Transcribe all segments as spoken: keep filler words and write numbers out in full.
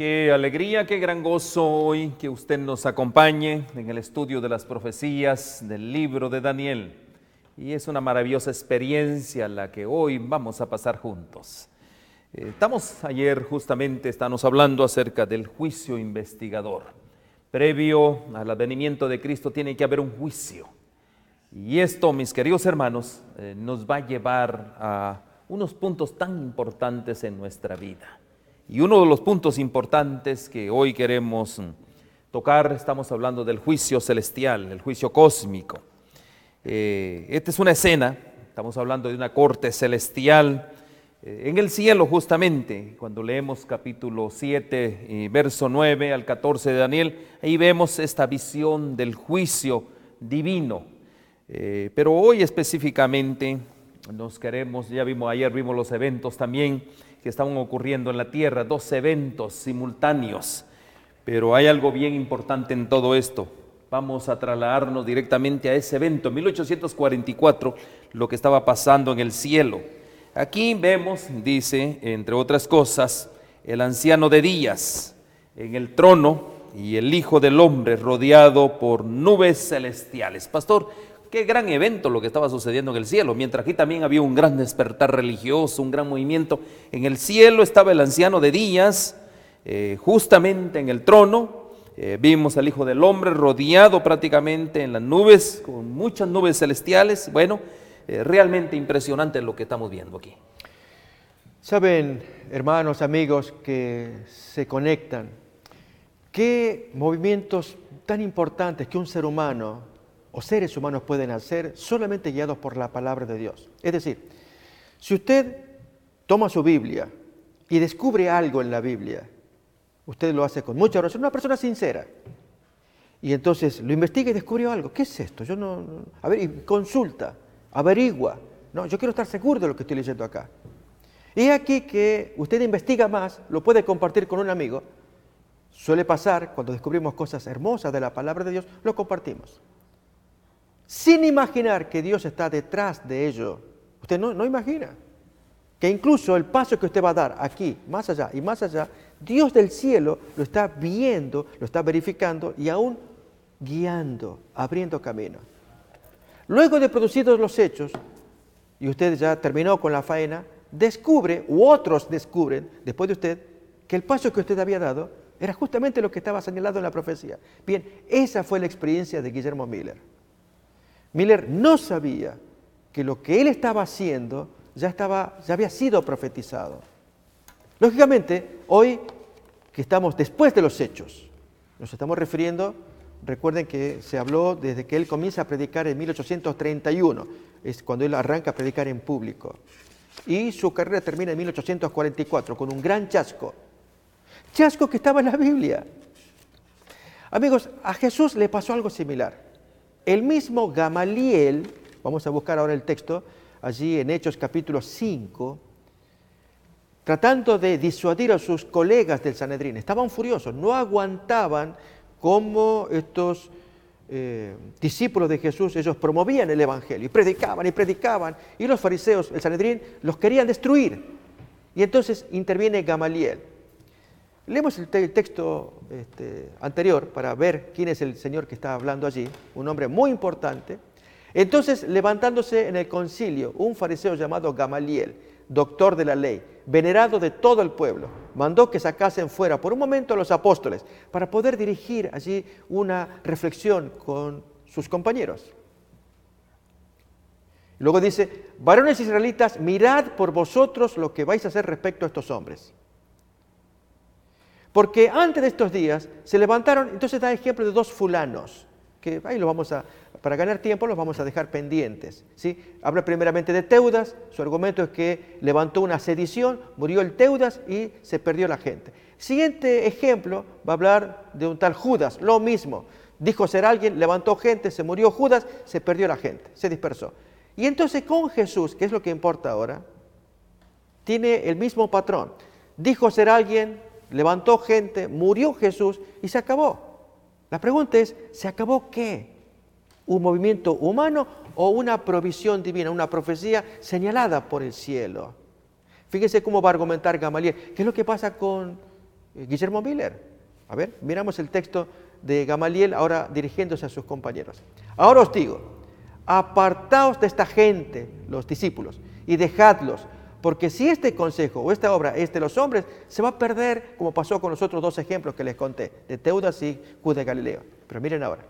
Qué alegría, qué gran gozo hoy que usted nos acompañe en el estudio de las profecías del libro de Daniel. Y es una maravillosa experiencia la que hoy vamos a pasar juntos. Eh, estamos ayer justamente, estamos hablando acerca del juicio investigador. Previo al advenimiento de Cristo tiene que haber un juicio. Y esto, mis queridos hermanos, eh, nos va a llevar a unos puntos tan importantes en nuestra vida. Y uno de los puntos importantes que hoy queremos tocar, estamos hablando del juicio celestial, el juicio cósmico. Eh, esta es una escena, estamos hablando de una corte celestial eh, en el cielo justamente. Cuando leemos capítulo siete, eh, verso nueve al catorce de Daniel, ahí vemos esta visión del juicio divino. Eh, pero hoy específicamente nos queremos, ya vimos ayer, vimos los eventos también que estaban ocurriendo en la tierra, dos eventos simultáneos, pero hay algo bien importante en todo esto. Vamos a trasladarnos directamente a ese evento, en mil ochocientos cuarenta y cuatro, lo que estaba pasando en el cielo. Aquí vemos, dice, entre otras cosas, el anciano de días en el trono y el Hijo del Hombre rodeado por nubes celestiales. Pastor, qué gran evento lo que estaba sucediendo en el cielo, mientras aquí también había un gran despertar religioso, un gran movimiento. En el cielo estaba el anciano de días, eh, justamente en el trono, eh, vimos al Hijo del Hombre rodeado prácticamente en las nubes, con muchas nubes celestiales. Bueno, eh, realmente impresionante lo que estamos viendo aquí. Saben, hermanos, amigos que se conectan, qué movimientos tan importantes que un ser humano o seres humanos pueden hacer solamente guiados por la palabra de Dios. Es decir, si usted toma su Biblia y descubre algo en la Biblia, usted lo hace con mucha oración, una persona sincera, y entonces lo investiga y descubrió algo. ¿Qué es esto? Yo no, no a ver, y consulta, averigua. No, yo quiero estar seguro de lo que estoy leyendo acá. Y aquí que usted investiga más, lo puede compartir con un amigo. Suele pasar, cuando descubrimos cosas hermosas de la palabra de Dios, lo compartimos, sin imaginar que Dios está detrás de ello. Usted no, no imagina que incluso el paso que usted va a dar aquí, más allá y más allá, Dios del cielo lo está viendo, lo está verificando y aún guiando, abriendo camino. Luego de producidos los hechos, y usted ya terminó con la faena, descubre, u otros descubren, después de usted, que el paso que usted había dado era justamente lo que estaba señalado en la profecía. Bien, esa fue la experiencia de Guillermo Miller. Miller no sabía que lo que él estaba haciendo ya, estaba, ya había sido profetizado. Lógicamente, hoy que estamos después de los hechos, nos estamos refiriendo, recuerden que se habló desde que él comienza a predicar en mil ochocientos treinta y uno, es cuando él arranca a predicar en público. Y su carrera termina en mil ochocientos cuarenta y cuatro con un gran chasco. Chasco que estaba en la Biblia. Amigos, a Jesús le pasó algo similar. El mismo Gamaliel, vamos a buscar ahora el texto, allí en Hechos capítulo cinco, tratando de disuadir a sus colegas del Sanedrín. Estaban furiosos, no aguantaban cómo estos eh, discípulos de Jesús, ellos promovían el Evangelio, y predicaban y predicaban, y los fariseos, el Sanedrín, los querían destruir. Y entonces interviene Gamaliel. Leemos el, te el texto este, anterior para ver quién es el Señor que está hablando allí, un hombre muy importante. Entonces, levantándose en el concilio, un fariseo llamado Gamaliel, doctor de la ley, venerado de todo el pueblo, mandó que sacasen fuera por un momento a los apóstoles para poder dirigir allí una reflexión con sus compañeros. Luego dice, varones israelitas, mirad por vosotros lo que vais a hacer respecto a estos hombres. Porque antes de estos días se levantaron, entonces da ejemplo de dos fulanos, que ahí lo vamos a, para ganar tiempo los vamos a dejar pendientes, ¿sí? Habla primeramente de Teudas, su argumento es que levantó una sedición, murió el Teudas y se perdió la gente. Siguiente ejemplo va a hablar de un tal Judas, lo mismo, dijo ser alguien, levantó gente, se murió Judas, se perdió la gente, se dispersó. Y entonces con Jesús, que es lo que importa ahora, tiene el mismo patrón, dijo ser alguien, levantó gente, murió Jesús y se acabó. La pregunta es, ¿se acabó qué? ¿Un movimiento humano o una provisión divina, una profecía señalada por el cielo? Fíjense cómo va a argumentar Gamaliel. ¿Qué es lo que pasa con eh, Guillermo Miller. A ver, miramos el texto de Gamaliel ahora dirigiéndose a sus compañeros. Ahora os digo, apartaos de esta gente, los discípulos, y dejadlos, porque si este consejo o esta obra es de los hombres, se va a perder, como pasó con los otros dos ejemplos que les conté, de Teudas y Judas de Galileo. Pero miren ahora.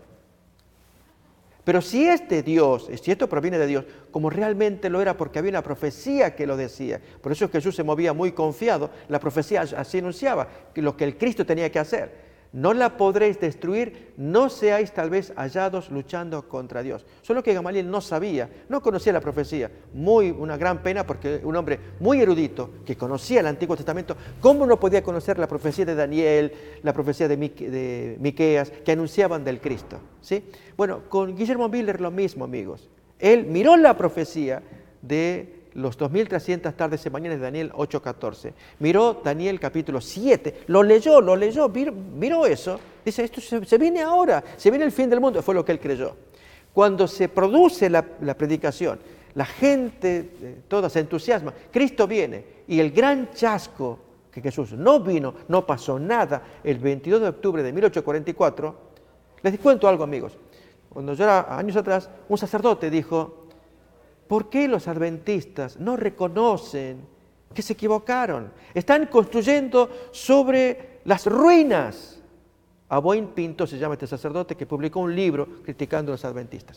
Pero si es de Dios, si esto proviene de Dios, como realmente lo era, porque había una profecía que lo decía, por eso Jesús se movía muy confiado, la profecía así anunciaba que lo que el Cristo tenía que hacer. No la podréis destruir, no seáis tal vez hallados luchando contra Dios. Solo que Gamaliel no sabía, no conocía la profecía. Muy, una gran pena porque un hombre muy erudito que conocía el Antiguo Testamento, ¿cómo no podía conocer la profecía de Daniel, la profecía de, Mique, de Miqueas, que anunciaban del Cristo? ¿Sí? Bueno, con Guillermo Miller lo mismo, amigos. Él miró la profecía de los dos mil trescientas tardes y mañanas de Daniel ocho catorce. Miró Daniel capítulo siete, lo leyó, lo leyó, miró, miró eso. Dice, esto se, se viene ahora, se viene el fin del mundo. Fue lo que él creyó. Cuando se produce la, la predicación, la gente eh, toda se entusiasma, Cristo viene y el gran chasco que Jesús no vino, no pasó nada, el veintidós de octubre de mil ochocientos cuarenta y cuatro, les cuento algo, amigos. Cuando yo era años atrás, un sacerdote dijo, ¿por qué los adventistas no reconocen que se equivocaron? Están construyendo sobre las ruinas. Aboín Pinto se llama este sacerdote que publicó un libro criticando a los adventistas.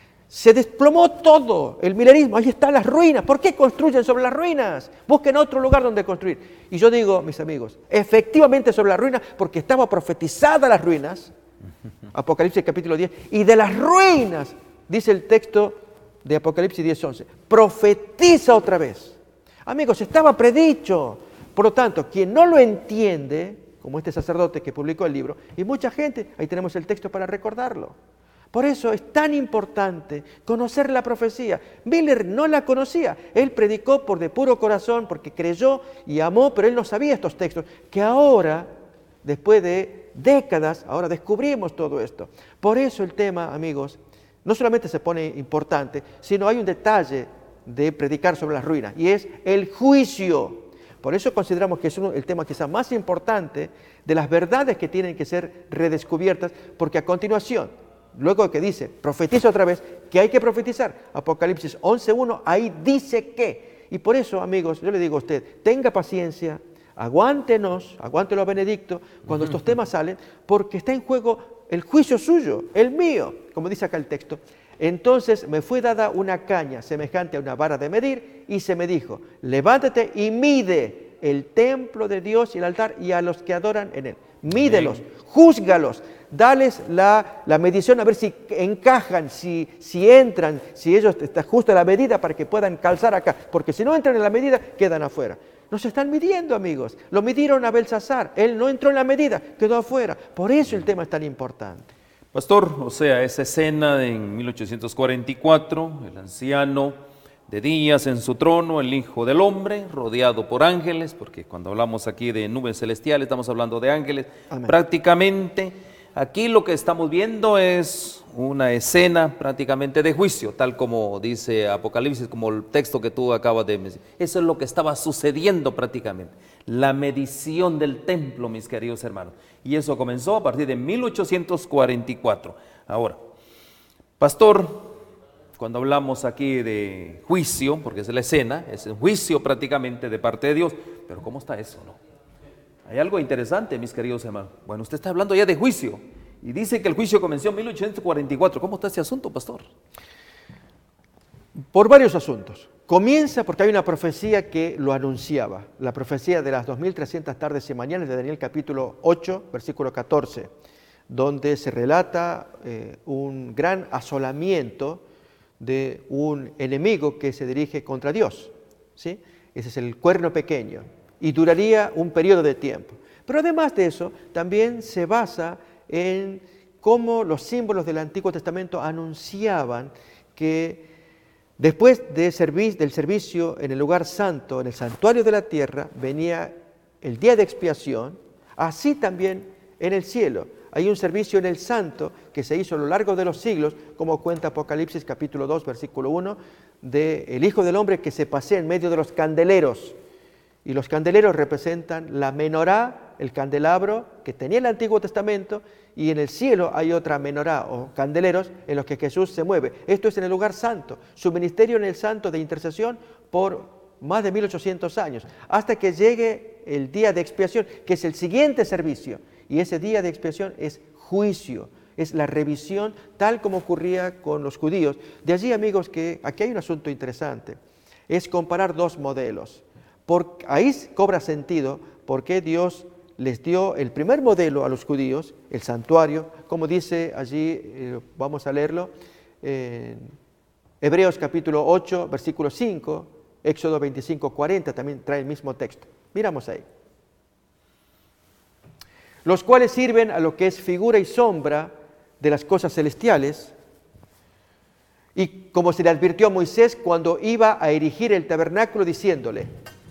Se desplomó todo el milenismo, ahí están las ruinas. ¿Por qué construyen sobre las ruinas? Busquen otro lugar donde construir. Y yo digo, mis amigos, efectivamente sobre las ruinas, porque estaba profetizada las ruinas, Apocalipsis capítulo diez, y de las ruinas, dice el texto de Apocalipsis diez once, profetiza otra vez. Amigos, estaba predicho. Por lo tanto, quien no lo entiende, como este sacerdote que publicó el libro, y mucha gente, ahí tenemos el texto para recordarlo. Por eso es tan importante conocer la profecía. Miller no la conocía, él predicó por de puro corazón, porque creyó y amó, pero él no sabía estos textos, que ahora, después de décadas, ahora descubrimos todo esto. Por eso el tema, amigos, no solamente se pone importante, sino hay un detalle de predicar sobre las ruinas, y es el juicio. Por eso consideramos que es uno, el tema quizá más importante de las verdades que tienen que ser redescubiertas, porque a continuación, luego que dice, profetiza otra vez, que hay que profetizar, Apocalipsis once uno, ahí dice que. Y por eso, amigos, yo le digo a usted, tenga paciencia, aguántenos, aguántelo a Benedicto, cuando estos temas salen, porque está en juego el juicio suyo, el mío, como dice acá el texto. Entonces me fue dada una caña semejante a una vara de medir y se me dijo, levántate y mide el templo de Dios y el altar y a los que adoran en él. Mídelos, júzgalos, dales la, la medición a ver si encajan, si, si entran, si ellos está justa la medida para que puedan calzar acá, porque si no entran en la medida quedan afuera. Nos están midiendo, amigos. Lo midieron a Belsasar, él no entró en la medida, quedó afuera. Por eso el tema es tan importante. Pastor, o sea, esa escena en mil ochocientos cuarenta y cuatro, el anciano de días en su trono, el Hijo del Hombre, rodeado por ángeles, porque cuando hablamos aquí de nubes celestiales estamos hablando de ángeles. Amén. Prácticamente aquí lo que estamos viendo es una escena prácticamente de juicio, tal como dice Apocalipsis, como el texto que tú acabas de mencionar. Eso es lo que estaba sucediendo prácticamente, la medición del templo, mis queridos hermanos. Y eso comenzó a partir de mil ochocientos cuarenta y cuatro. Ahora, pastor, cuando hablamos aquí de juicio, porque es la escena, es un juicio prácticamente de parte de Dios, pero ¿cómo está eso, no? Hay algo interesante, mis queridos hermanos. Bueno, usted está hablando ya de juicio y dice que el juicio comenzó en mil ochocientos cuarenta y cuatro. ¿Cómo está ese asunto, pastor? Por varios asuntos. Comienza porque hay una profecía que lo anunciaba, la profecía de las dos mil trescientas tardes y mañanas de Daniel capítulo ocho, versículo catorce, donde se relata eh, un gran asolamiento de un enemigo que se dirige contra Dios, ¿sí? Ese es el cuerno pequeño, y duraría un periodo de tiempo. Pero además de eso, también se basa en cómo los símbolos del Antiguo Testamento anunciaban que después de servi- del servicio en el lugar santo, en el santuario de la tierra, venía el día de expiación, así también en el cielo. Hay un servicio en el santo que se hizo a lo largo de los siglos, como cuenta Apocalipsis capítulo dos, versículo uno, del Hijo del Hombre que se pasea en medio de los candeleros. Y los candeleros representan la menorá el candelabro que tenía el Antiguo Testamento, y en el cielo hay otra menorá o candeleros en los que Jesús se mueve. Esto es en el lugar santo, su ministerio en el santo de intercesión por más de mil ochocientos años, hasta que llegue el día de expiación, que es el siguiente servicio, y ese día de expiación es juicio, es la revisión tal como ocurría con los judíos. De allí, amigos, que aquí hay un asunto interesante, es comparar dos modelos. Por, ahí cobra sentido por qué Dios les dio el primer modelo a los judíos, el santuario, como dice allí, eh, vamos a leerlo, en Hebreos capítulo ocho, versículo cinco, Éxodo veinticinco, cuarenta, también trae el mismo texto. Miramos ahí. Los cuales sirven a lo que es figura y sombra de las cosas celestiales, y como se le advirtió a Moisés cuando iba a erigir el tabernáculo, diciéndole,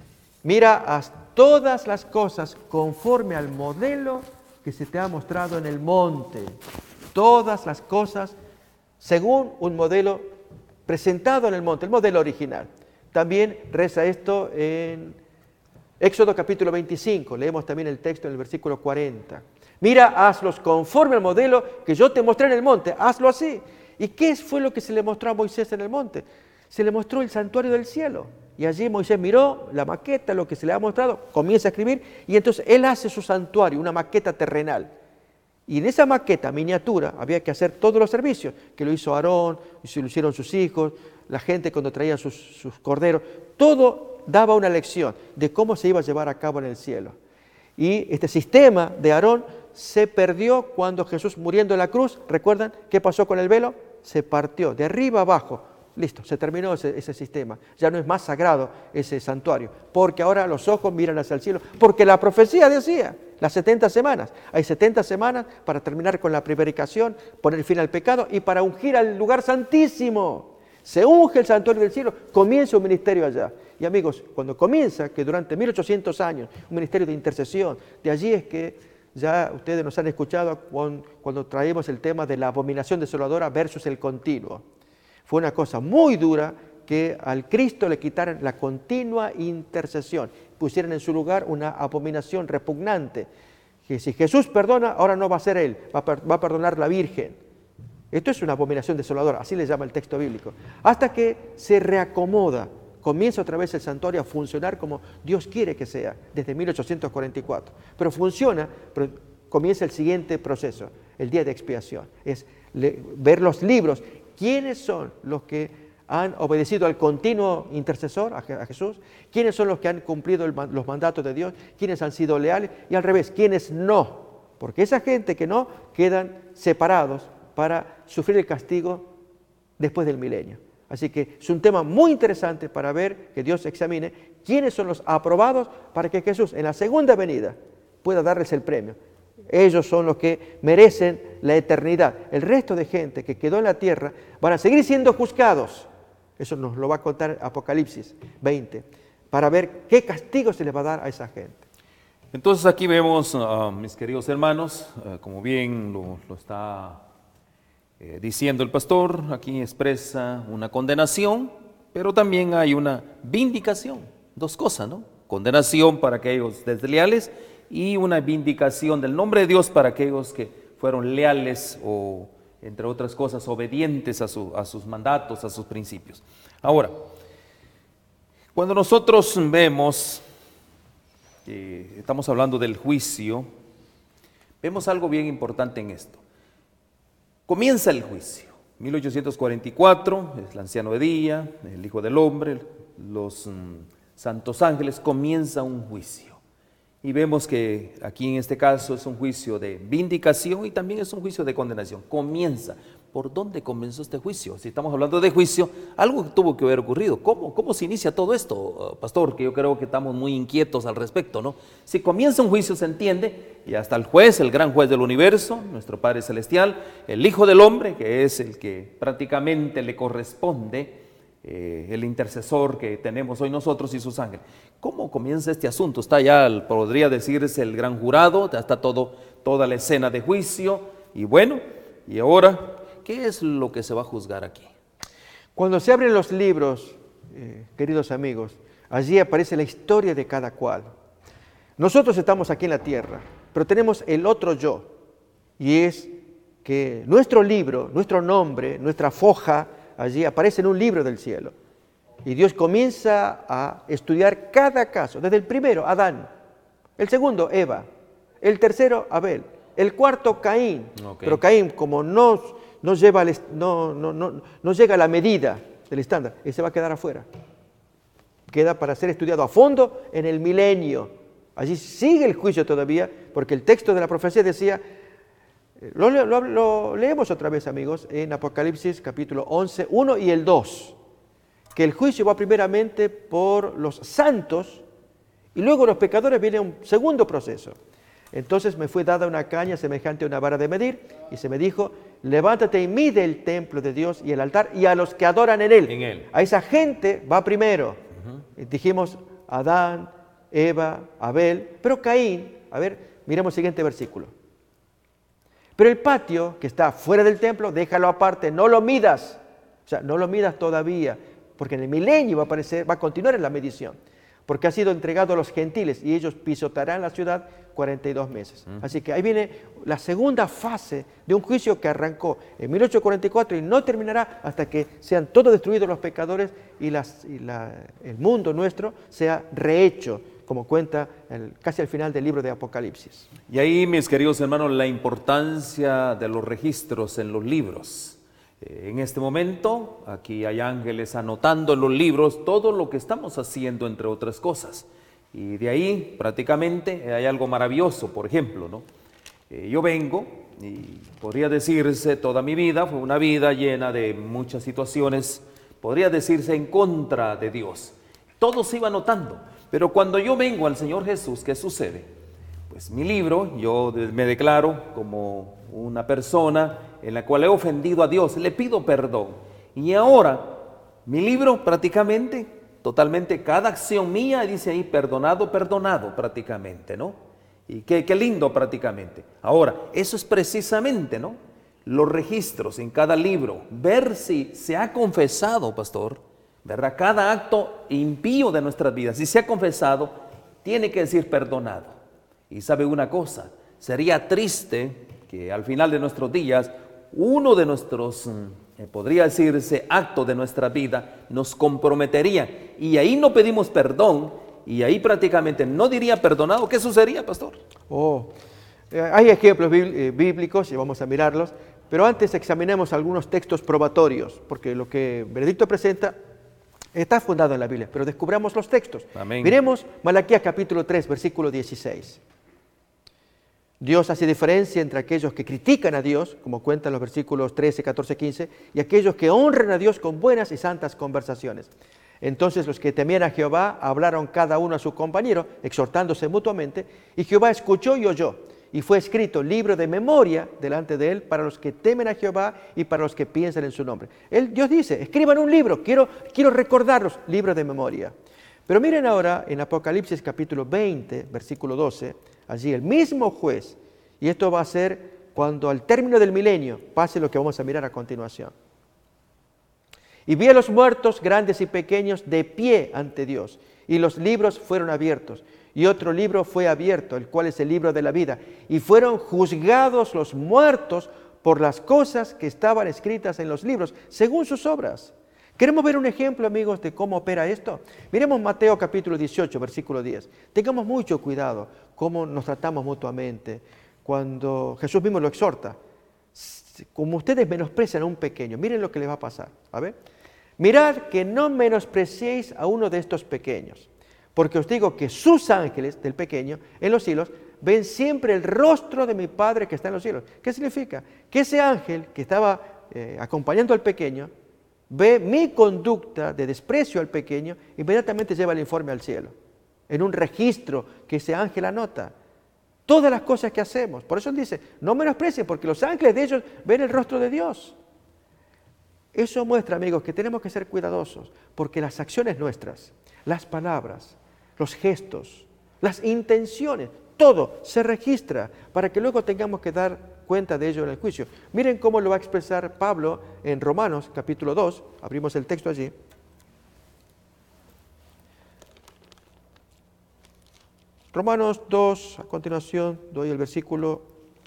mira, haz todas las cosas conforme al modelo que se te ha mostrado en el monte. Todas las cosas según un modelo presentado en el monte, el modelo original. También reza esto en Éxodo capítulo veinticinco, leemos también el texto en el versículo cuarenta. Mira, hazlos conforme al modelo que yo te mostré en el monte, hazlo así. ¿Y qué fue lo que se le mostró a Moisés en el monte? Se le mostró el santuario del cielo. Y allí Moisés miró la maqueta, lo que se le ha mostrado, comienza a escribir, y entonces él hace su santuario, una maqueta terrenal. Y en esa maqueta, miniatura, había que hacer todos los servicios, que lo hizo Aarón, y se lo hicieron sus hijos, la gente cuando traía sus, sus corderos, todo daba una lección de cómo se iba a llevar a cabo en el cielo. Y este sistema de Aarón se perdió cuando Jesús, muriendo en la cruz, ¿recuerdan qué pasó con el velo? Se partió de arriba abajo. Listo, se terminó ese, ese sistema. Ya no es más sagrado ese santuario, porque ahora los ojos miran hacia el cielo, porque la profecía decía, las setenta semanas, hay setenta semanas para terminar con la prevaricación, poner fin al pecado y para ungir al lugar santísimo. Se unge el santuario del cielo, comienza un ministerio allá. Y amigos, cuando comienza, que durante mil ochocientos años, un ministerio de intercesión, de allí es que ya ustedes nos han escuchado cuando, cuando traemos el tema de la abominación desoladora versus el continuo. Fue una cosa muy dura que al Cristo le quitaran la continua intercesión, pusieran en su lugar una abominación repugnante, que si Jesús perdona, ahora no va a ser Él, va a, va a perdonar la Virgen. Esto es una abominación desoladora, así le llama el texto bíblico. Hasta que se reacomoda, comienza otra vez el santuario a funcionar como Dios quiere que sea, desde mil ochocientos cuarenta y cuatro. Pero funciona, pero comienza el siguiente proceso, el día de expiación, es le, ver los libros. ¿Quiénes son los que han obedecido al continuo intercesor, a Jesús? ¿Quiénes son los que han cumplido el, los mandatos de Dios? ¿Quiénes han sido leales? Y al revés, ¿quiénes no? Porque esa gente que no, quedan separados para sufrir el castigo después del milenio. Así que es un tema muy interesante para ver, que Dios examine quiénes son los aprobados para que Jesús en la segunda venida pueda darles el premio. Ellos son los que merecen la eternidad. El resto de gente que quedó en la tierra van a seguir siendo juzgados. Eso nos lo va a contar Apocalipsis veinte, para ver qué castigo se les va a dar a esa gente. Entonces aquí vemos, uh, mis queridos hermanos, uh, como bien lo, lo está eh, diciendo el pastor, aquí expresa una condenación, pero también hay una vindicación. Dos cosas, ¿no? Condenación para aquellos desleales y una vindicación del nombre de Dios para aquellos que fueron leales o, entre otras cosas, obedientes a, su, a sus mandatos, a sus principios. Ahora, cuando nosotros vemos, eh, estamos hablando del juicio, vemos algo bien importante en esto. Comienza el juicio, mil ochocientos cuarenta y cuatro, es el anciano de día, el Hijo del Hombre, los mm, santos ángeles, comienza un juicio. Y vemos que aquí en este caso es un juicio de vindicación y también es un juicio de condenación. Comienza. ¿Por dónde comenzó este juicio? Si estamos hablando de juicio, algo tuvo que haber ocurrido. ¿Cómo, cómo se inicia todo esto, pastor? Que yo creo que estamos muy inquietos al respecto, ¿no? Si comienza un juicio se entiende, y hasta el juez, el gran juez del universo, nuestro Padre Celestial, el Hijo del Hombre, que es el que prácticamente le corresponde, Eh, el intercesor que tenemos hoy nosotros y sus ángeles. ¿Cómo comienza este asunto? Está ya, podría decirse, el gran jurado, ya está todo, toda la escena de juicio, y bueno, y ahora, ¿qué es lo que se va a juzgar aquí? Cuando se abren los libros, eh, queridos amigos, allí aparece la historia de cada cual. nosotros estamos aquí en la tierra, pero tenemos el otro yo, y es que nuestro libro, nuestro nombre, nuestra foja, allí aparece en un libro del cielo. Y Dios comienza a estudiar cada caso, desde el primero, Adán, el segundo, Eva, el tercero, Abel, el cuarto, Caín. Okay. Pero Caín, como no, no, lleva el, no, no, no, no llega a la medida del estándar, él se va a quedar afuera. Queda para ser estudiado a fondo en el milenio. Allí sigue el juicio todavía, porque el texto de la profecía decía, lo, lo, lo leemos otra vez, amigos, en Apocalipsis capítulo once, uno y el dos, que el juicio va primeramente por los santos y luego los pecadores, viene un segundo proceso. Entonces me fue dada una caña semejante a una vara de medir y se me dijo, levántate y mide el templo de Dios y el altar y a los que adoran en él. En él. A esa gente va primero. Uh-huh. Dijimos Adán, Eva, Abel, pero Caín, a ver, miremos el siguiente versículo. Pero el patio que está fuera del templo, déjalo aparte, no lo midas. O sea, no lo midas todavía, porque en el milenio va a aparecer, va a continuar en la medición, porque ha sido entregado a los gentiles y ellos pisotearán la ciudad cuarenta y dos meses. Uh-huh. Así que ahí viene la segunda fase de un juicio que arrancó en mil ochocientos cuarenta y cuatro y no terminará hasta que sean todos destruidos los pecadores y, las, y la, el mundo nuestro sea rehecho, como cuenta el, casi al final del libro de Apocalipsis. Y ahí, mis queridos hermanos, la importancia de los registros en los libros. Eh, en este momento, aquí hay ángeles anotando en los libros todo lo que estamos haciendo, entre otras cosas. Y de ahí, prácticamente, hay algo maravilloso, por ejemplo, ¿no? Eh, yo vengo, y podría decirse, toda mi vida fue una vida llena de muchas situaciones, podría decirse en contra de Dios. Todo se iba anotando. Pero cuando yo vengo al Señor Jesús, ¿qué sucede? Pues mi libro, yo me declaro como una persona en la cual he ofendido a Dios, le pido perdón. Y ahora, mi libro prácticamente, totalmente, cada acción mía dice ahí, perdonado, perdonado prácticamente, ¿no? Y qué, qué lindo prácticamente. Ahora, eso es precisamente, ¿no? Los registros en cada libro, ver si se ha confesado, pastor, ¿verdad? Cada acto impío de nuestras vidas, si se ha confesado, tiene que decir perdonado. Y sabe una cosa, sería triste que al final de nuestros días, uno de nuestros, eh, podría decirse, actos de nuestra vida nos comprometería. Y ahí no pedimos perdón, y ahí prácticamente no diría perdonado. ¿Qué sucedería, pastor? Oh, eh, hay ejemplos bíblicos y vamos a mirarlos, pero antes examinemos algunos textos probatorios, porque lo que Benedicto presenta está fundado en la Biblia, pero descubramos los textos. Amén. Miremos Malaquías capítulo tres, versículo dieciséis. Dios hace diferencia entre aquellos que critican a Dios, como cuentan los versículos trece, catorce, quince, y aquellos que honran a Dios con buenas y santas conversaciones. Entonces los que temían a Jehová hablaron cada uno a su compañero, exhortándose mutuamente, y Jehová escuchó y oyó. Y fue escrito libro de memoria delante de él para los que temen a Jehová y para los que piensan en su nombre. Él, Dios dice, escriban un libro, quiero, quiero recordarlos, libro de memoria. Pero miren ahora en Apocalipsis capítulo veinte, versículo doce, allí el mismo juez, y esto va a ser cuando al término del milenio pase lo que vamos a mirar a continuación. Y vi a los muertos, grandes y pequeños, de pie ante Dios, y los libros fueron abiertos. Y otro libro fue abierto, el cual es el libro de la vida. Y fueron juzgados los muertos por las cosas que estaban escritas en los libros, según sus obras. ¿Queremos ver un ejemplo, amigos, de cómo opera esto? Miremos Mateo capítulo dieciocho, versículo diez. Tengamos mucho cuidado cómo nos tratamos mutuamente. Cuando Jesús mismo lo exhorta, como ustedes menosprecian a un pequeño, miren lo que les va a pasar. A ver, mirad que no menospreciéis a uno de estos pequeños. Porque os digo que sus ángeles, del pequeño, en los cielos, ven siempre el rostro de mi Padre que está en los cielos. ¿Qué significa? Que ese ángel que estaba eh, acompañando al pequeño, ve mi conducta de desprecio al pequeño, inmediatamente lleva el informe al cielo, en un registro que ese ángel anota. Todas las cosas que hacemos. Por eso él dice, no menosprecien, porque los ángeles de ellos ven el rostro de Dios. Eso muestra, amigos, que tenemos que ser cuidadosos, porque las acciones nuestras, las palabras, los gestos, las intenciones, todo se registra para que luego tengamos que dar cuenta de ello en el juicio. Miren cómo lo va a expresar Pablo en Romanos capítulo dos, abrimos el texto allí. Romanos dos, a continuación doy el versículo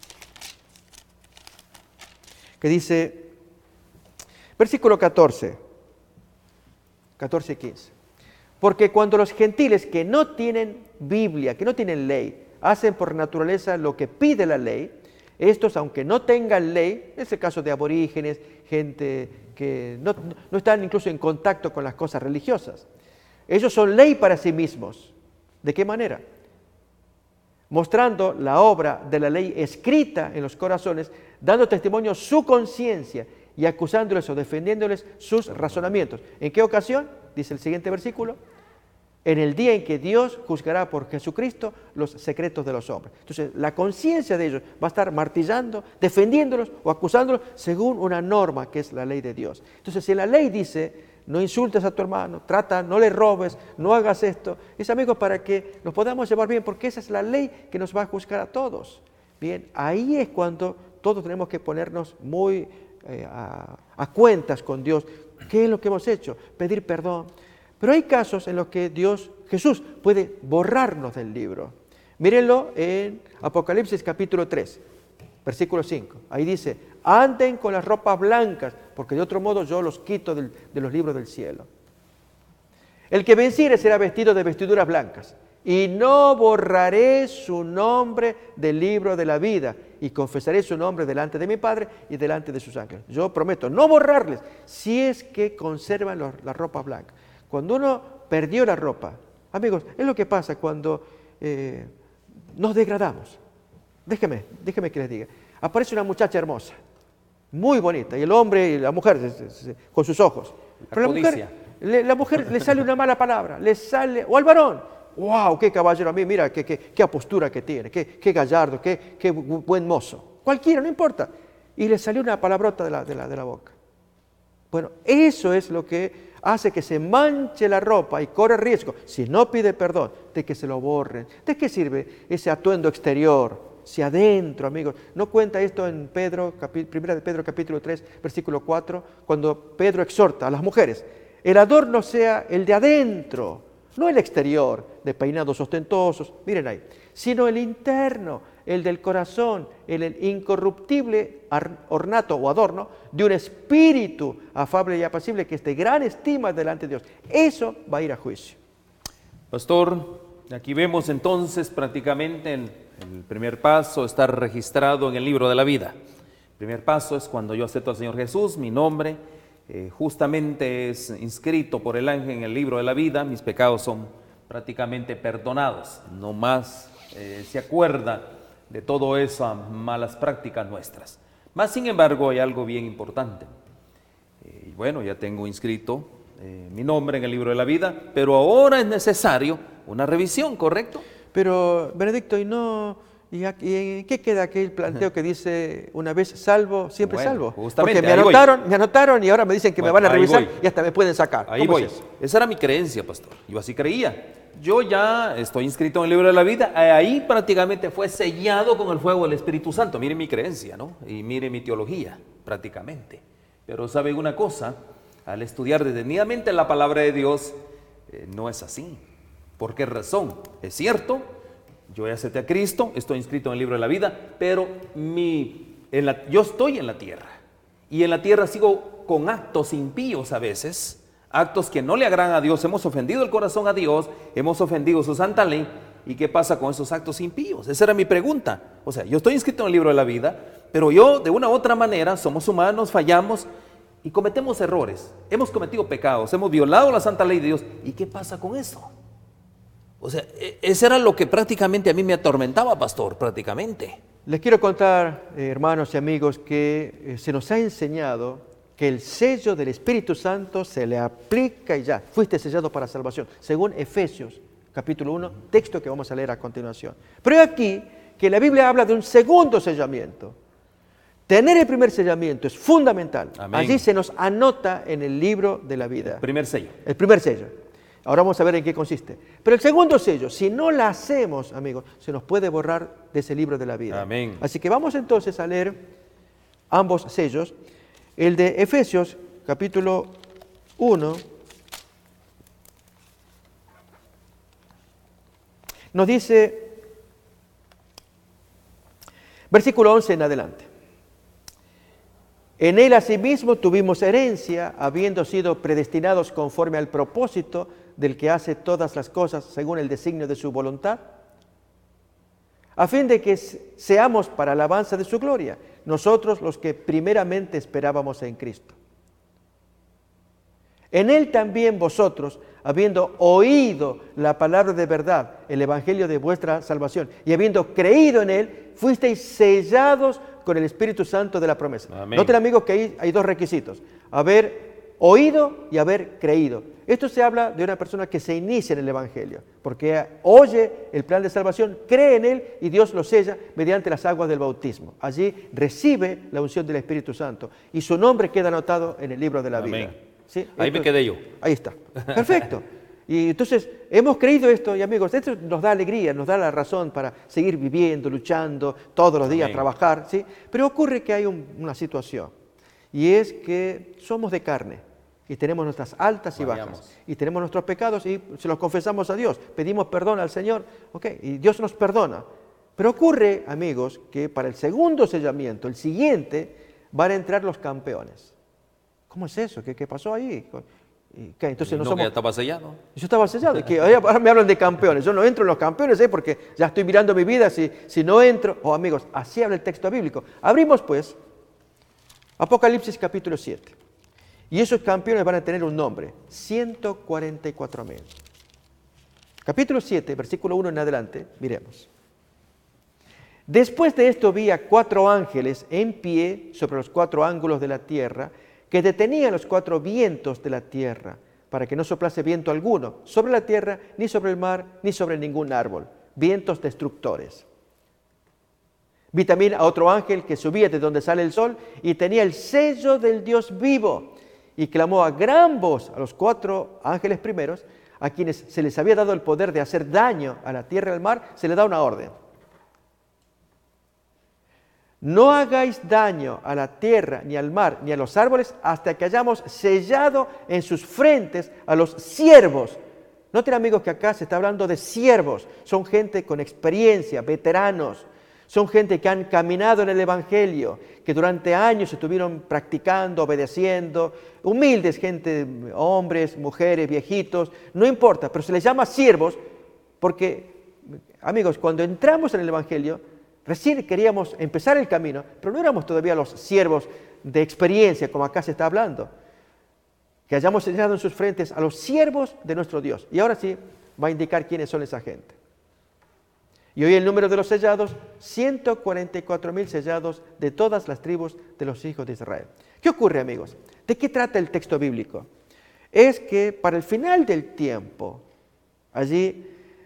que dice, versículo catorce, catorce y quince. Porque cuando los gentiles que no tienen Biblia, que no tienen ley, hacen por naturaleza lo que pide la ley, estos, aunque no tengan ley, es el caso de aborígenes, gente que no, no están incluso en contacto con las cosas religiosas, ellos son ley para sí mismos. ¿De qué manera? Mostrando la obra de la ley escrita en los corazones, dando testimonio su conciencia y acusándoles o defendiéndoles sus razonamientos. ¿En qué ocasión? Dice el siguiente versículo. En el día en que Dios juzgará por Jesucristo los secretos de los hombres. Entonces, la conciencia de ellos va a estar martillando, defendiéndolos o acusándolos según una norma que es la ley de Dios. Entonces, si la ley dice, no insultes a tu hermano, trata, no le robes, no hagas esto, es, amigos, para que nos podamos llevar bien, porque esa es la ley que nos va a juzgar a todos. Bien, ahí es cuando todos tenemos que ponernos muy eh, a, a cuentas con Dios. ¿Qué es lo que hemos hecho? Pedir perdón. Pero hay casos en los que Dios, Jesús, puede borrarnos del libro. Mírenlo en Apocalipsis capítulo tres, versículo cinco. Ahí dice, anden con las ropas blancas, porque de otro modo yo los quito del, de los libros del cielo. El que venciere será vestido de vestiduras blancas, y no borraré su nombre del libro de la vida, y confesaré su nombre delante de mi Padre y delante de sus ángeles. Yo prometo no borrarles, si es que conservan los, la ropa blanca. Cuando uno perdió la ropa, amigos, es lo que pasa cuando eh, nos degradamos. Déjeme, déjeme que les diga. Aparece una muchacha hermosa, muy bonita, y el hombre y la mujer se, se, se, con sus ojos. Pero la mujer, le, la mujer le sale una mala palabra, le sale, o al varón, wow, qué caballero a mí, mira qué, qué, qué apostura que tiene, qué, qué gallardo, qué, qué buen mozo. Cualquiera, no importa. Y le salió una palabrota de la, de la, de la boca. Bueno, eso es lo que hace que se manche la ropa y corre riesgo, si no pide perdón, de que se lo borren. ¿De qué sirve ese atuendo exterior? Si adentro, amigos, ¿no cuenta esto en Pedro, capi, primera de Pedro capítulo tres, versículo cuatro, cuando Pedro exhorta a las mujeres, el adorno sea el de adentro, no el exterior, de peinados ostentosos, miren ahí, sino el interno, el del corazón, el, el incorruptible ornato o adorno de un espíritu afable y apacible que es de gran estima delante de Dios. Eso va a ir a juicio. Pastor, aquí vemos entonces prácticamente el, el primer paso, estar registrado en el libro de la vida. El primer paso es cuando yo acepto al Señor Jesús, mi nombre eh, justamente es inscrito por el ángel en el libro de la vida, mis pecados son prácticamente perdonados, no más eh, se acuerda de todo esas malas prácticas nuestras. Más sin embargo, hay algo bien importante. Eh, y bueno, ya tengo inscrito eh, mi nombre en el libro de la vida, pero ahora es necesario una revisión, ¿correcto? Pero, Benedicto, ¿y no y en qué queda aquel planteo que dice una vez salvo, siempre bueno, salvo? Justamente, porque me anotaron, me anotaron y ahora me dicen que bueno, me van a revisar voy. y hasta me pueden sacar. Ahí voy. Es Esa era mi creencia, pastor. Yo así creía. Yo ya estoy inscrito en el libro de la vida, ahí prácticamente fue sellado con el fuego del Espíritu Santo. Mire mi creencia, ¿no? Y mire mi teología, prácticamente. Pero ¿sabe una cosa? Al estudiar detenidamente la palabra de Dios, eh, no es así. ¿Por qué razón? Es cierto, yo ya acepté a Cristo, estoy inscrito en el libro de la vida, pero mi, en la, yo estoy en la tierra. Y en la tierra sigo con actos impíos a veces, actos que no le agradan a Dios, hemos ofendido el corazón a Dios, hemos ofendido su santa ley. ¿Y qué pasa con esos actos impíos? Esa era mi pregunta. O sea, yo estoy inscrito en el libro de la vida, pero yo de una u otra manera somos humanos, fallamos y cometemos errores. Hemos cometido pecados, hemos violado la santa ley de Dios. ¿Y qué pasa con eso? O sea, eso era lo que prácticamente a mí me atormentaba, pastor, prácticamente. Les quiero contar, eh, hermanos y amigos, que eh, se nos ha enseñado que el sello del Espíritu Santo se le aplica y ya, fuiste sellado para salvación, según Efesios capítulo uno, texto que vamos a leer a continuación. Pero aquí que la Biblia habla de un segundo sellamiento. Tener el primer sellamiento es fundamental. Amén. Allí se nos anota en el libro de la vida. El primer sello. El primer sello. Ahora vamos a ver en qué consiste. Pero el segundo sello, si no lo hacemos, amigos, se nos puede borrar de ese libro de la vida. Amén. Así que vamos entonces a leer ambos sellos. El de Efesios, capítulo uno. Nos dice, versículo once en adelante. En él asimismo tuvimos herencia, habiendo sido predestinados conforme al propósito del que hace todas las cosas según el designio de su voluntad, a fin de que seamos para alabanza de su gloria, nosotros los que primeramente esperábamos en Cristo. En él también vosotros, habiendo oído la palabra de verdad, el evangelio de vuestra salvación, y habiendo creído en él, fuisteis sellados con el Espíritu Santo de la promesa. Amén. Noten, amigos, que hay, hay dos requisitos: haber oído y haber creído. Esto se habla de una persona que se inicia en el evangelio, porque oye el plan de salvación, cree en él y Dios lo sella mediante las aguas del bautismo. Allí recibe la unción del Espíritu Santo y su nombre queda anotado en el libro de la Amén. vida. ¿Sí? Ahí Esto, me quedé yo. Ahí está. Perfecto. Y entonces hemos creído esto, y amigos, esto nos da alegría, nos da la razón para seguir viviendo, luchando, todos los días Amén. trabajar, ¿sí? Pero ocurre que hay un- una situación, y es que somos de carne, y tenemos nuestras altas y bajas, Vayamos. y tenemos nuestros pecados, y se los confesamos a Dios, pedimos perdón al Señor, ok, y Dios nos perdona. Pero ocurre, amigos, que para el segundo sellamiento, el siguiente, van a entrar los campeones. ¿Cómo es eso? ¿Qué, qué pasó ahí? ¿Y qué? Entonces Y no no, que somos... ya estaba sellado. Yo estaba sellado, y que ahora me hablan de campeones. Yo no entro en los campeones, ¿eh? Porque ya estoy mirando mi vida, si, si no entro. Oh, amigos, así habla el texto bíblico. Abrimos pues Apocalipsis capítulo siete. Y esos campeones van a tener un nombre: ciento cuarenta y cuatro mil. Capítulo siete, versículo uno en adelante, miremos. Después de esto vi a cuatro ángeles en pie sobre los cuatro ángulos de la tierra, que detenían los cuatro vientos de la tierra, para que no soplase viento alguno sobre la tierra, ni sobre el mar, ni sobre ningún árbol, vientos destructores. Vi también a otro ángel que subía de donde sale el sol y tenía el sello del Dios vivo, y clamó a gran voz a los cuatro ángeles primeros, a quienes se les había dado el poder de hacer daño a la tierra y al mar, se les da una orden: no hagáis daño a la tierra, ni al mar, ni a los árboles, hasta que hayamos sellado en sus frentes a los siervos. Noten, amigos, que acá se está hablando de siervos. Son gente con experiencia, veteranos. Son gente que han caminado en el Evangelio, que durante años estuvieron practicando, obedeciendo. Humildes, gente, hombres, mujeres, viejitos, no importa, pero se les llama siervos porque, amigos, cuando entramos en el Evangelio, recién queríamos empezar el camino, pero no éramos todavía los siervos de experiencia, como acá se está hablando. Que hayamos sellado en sus frentes a los siervos de nuestro Dios. Y ahora sí va a indicar quiénes son esa gente. Y hoy el número de los sellados: ciento cuarenta y cuatro mil sellados de todas las tribus de los hijos de Israel. ¿Qué ocurre, amigos? ¿De qué trata el texto bíblico? Es que para el final del tiempo, allí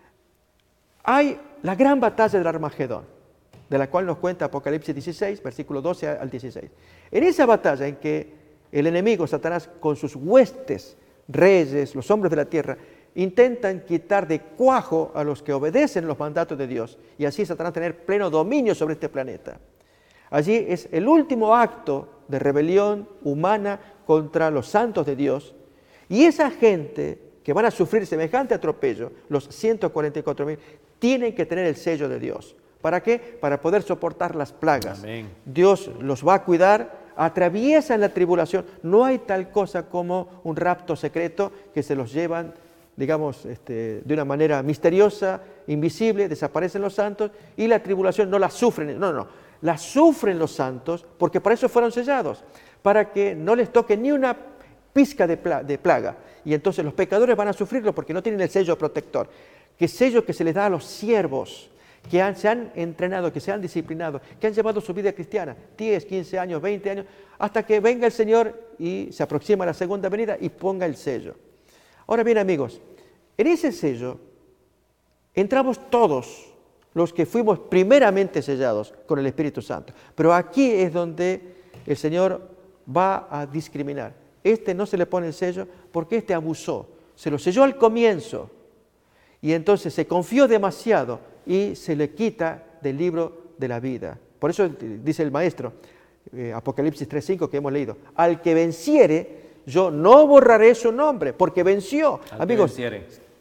hay la gran batalla del Armagedón, de la cual nos cuenta Apocalipsis dieciséis, versículo doce al dieciséis. En esa batalla en que el enemigo, Satanás, con sus huestes, reyes, los hombres de la tierra, intentan quitar de cuajo a los que obedecen los mandatos de Dios, y así Satanás tener pleno dominio sobre este planeta. Allí es el último acto de rebelión humana contra los santos de Dios, y esa gente que van a sufrir semejante atropello, los ciento cuarenta y cuatro mil, tienen que tener el sello de Dios. ¿Para qué? Para poder soportar las plagas. Amén. Dios los va a cuidar, atraviesan la tribulación. No hay tal cosa como un rapto secreto que se los llevan, digamos, este, de una manera misteriosa, invisible, desaparecen los santos y la tribulación no la sufren. No, no, la sufren los santos porque para eso fueron sellados, para que no les toque ni una pizca de, pla- de plaga. Y entonces los pecadores van a sufrirlo porque no tienen el sello protector. Que sello que se les da a los siervos, que han, se han entrenado, que se han disciplinado, que han llevado su vida cristiana, diez, quince años, veinte años, hasta que venga el Señor y se aproxima la segunda venida y ponga el sello. Ahora bien, amigos, en ese sello entramos todos los que fuimos primeramente sellados con el Espíritu Santo. Pero aquí es donde el Señor va a discriminar. Este no se le pone el sello porque este abusó, se lo selló al comienzo y entonces se confió demasiado y se le quita del libro de la vida. Por eso dice el maestro, eh, Apocalipsis tres cinco que hemos leído: al que venciere, yo no borraré su nombre, porque venció. Al Amigos, que venciere.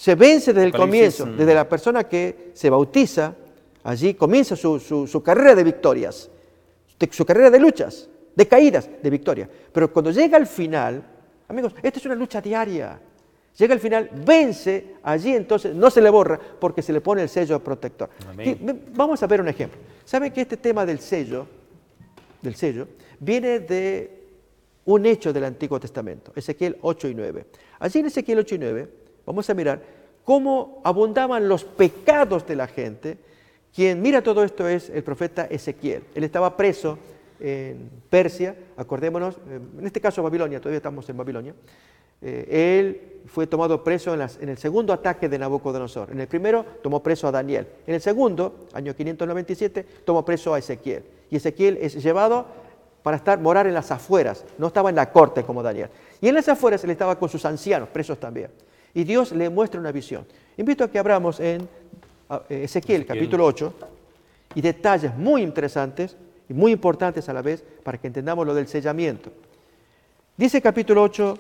Se vence desde el Apocalipsis, comienzo, mm. desde la persona que se bautiza, allí comienza su, su, su carrera de victorias, de, su carrera de luchas, de caídas, de victoria. Pero cuando llega al final, amigos, esta es una lucha diaria. Llega al final, vence, allí entonces no se le borra porque se le pone el sello protector. Y vamos a ver un ejemplo. ¿Saben que este tema del sello, del sello, viene de un hecho del Antiguo Testamento, Ezequiel ocho y nueve? Allí en Ezequiel ocho y nueve vamos a mirar cómo abundaban los pecados de la gente. Quien mira todo esto es el profeta Ezequiel. Él estaba preso en Persia, acordémonos, en este caso Babilonia, todavía estamos en Babilonia. Eh, él fue tomado preso en, las, en el segundo ataque de Nabucodonosor. En el primero tomó preso a Daniel. En el segundo, año quinientos noventa y siete, tomó preso a Ezequiel. Y Ezequiel es llevado para estar, morar en las afueras. No estaba en la corte como Daniel. Y en las afueras él estaba con sus ancianos, presos también. Y Dios le muestra una visión. Invito a que abramos en Ezequiel, Ezequiel, capítulo ocho, y detalles muy interesantes y muy importantes a la vez para que entendamos lo del sellamiento. Dice capítulo ocho,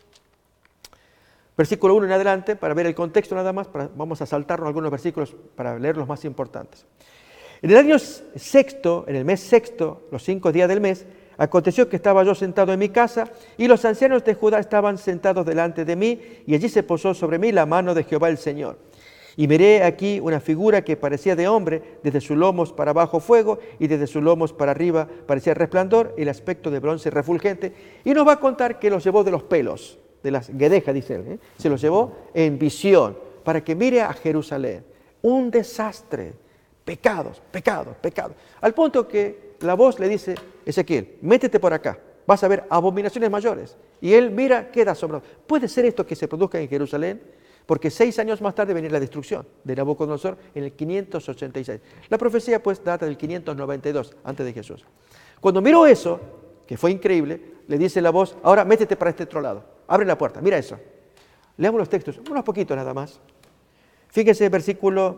versículo uno en adelante, para ver el contexto nada más, para, vamos a saltarnos algunos versículos para leer los más importantes. En el año sexto, en el mes sexto, los cinco días del mes, aconteció que estaba yo sentado en mi casa, y los ancianos de Judá estaban sentados delante de mí, y allí se posó sobre mí la mano de Jehová el Señor. Y miré aquí una figura que parecía de hombre, desde sus lomos para abajo fuego, y desde sus lomos para arriba parecía resplandor, el aspecto de bronce refulgente, y nos va a contar que los llevó de los pelos, de las guedejas, dice él, ¿eh? Se los llevó en visión, para que mire a Jerusalén. Un desastre, pecados, pecados, pecados. Al punto que la voz le dice, Ezequiel, métete por acá, vas a ver abominaciones mayores. Y él mira, queda asombrado. ¿Puede ser esto que se produzca en Jerusalén? Porque seis años más tarde venía la destrucción de Nabucodonosor en el quinientos ochenta y seis. La profecía pues data del quinientos noventa y dos, antes de Jesús. Cuando miró eso, que fue increíble, le dice la voz, ahora métete para este otro lado, abre la puerta, mira eso. Leamos los textos, unos poquitos nada más. Fíjese, versículo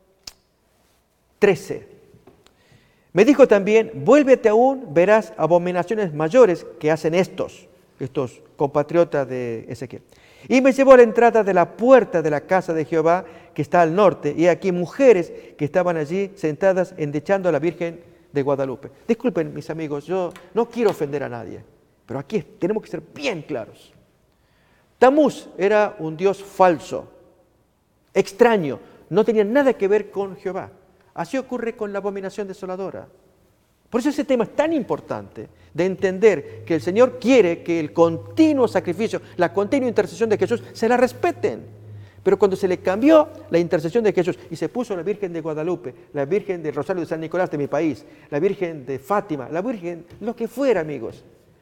trece. Me dijo también, vuélvete aún, verás abominaciones mayores que hacen estos, estos compatriotas de Ezequiel. Y me llevó a la entrada de la puerta de la casa de Jehová, que está al norte, y aquí mujeres que estaban allí sentadas endechando a la Virgen de Guadalupe. Disculpen, mis amigos, yo no quiero ofender a nadie, pero aquí tenemos que ser bien claros. Tamuz era un dios falso, extraño, no tenía nada que ver con Jehová. Así ocurre con la abominación desoladora. Por eso ese tema es tan importante de entender que el Señor quiere que el continuo sacrificio, la continua intercesión de Jesús, se la respeten. Pero cuando se le cambió la intercesión de Jesús y se puso la Virgen de Guadalupe, la Virgen del Rosario de San Nicolás de mi país, la Virgen de Fátima, la Virgen, lo que fuera, amigos.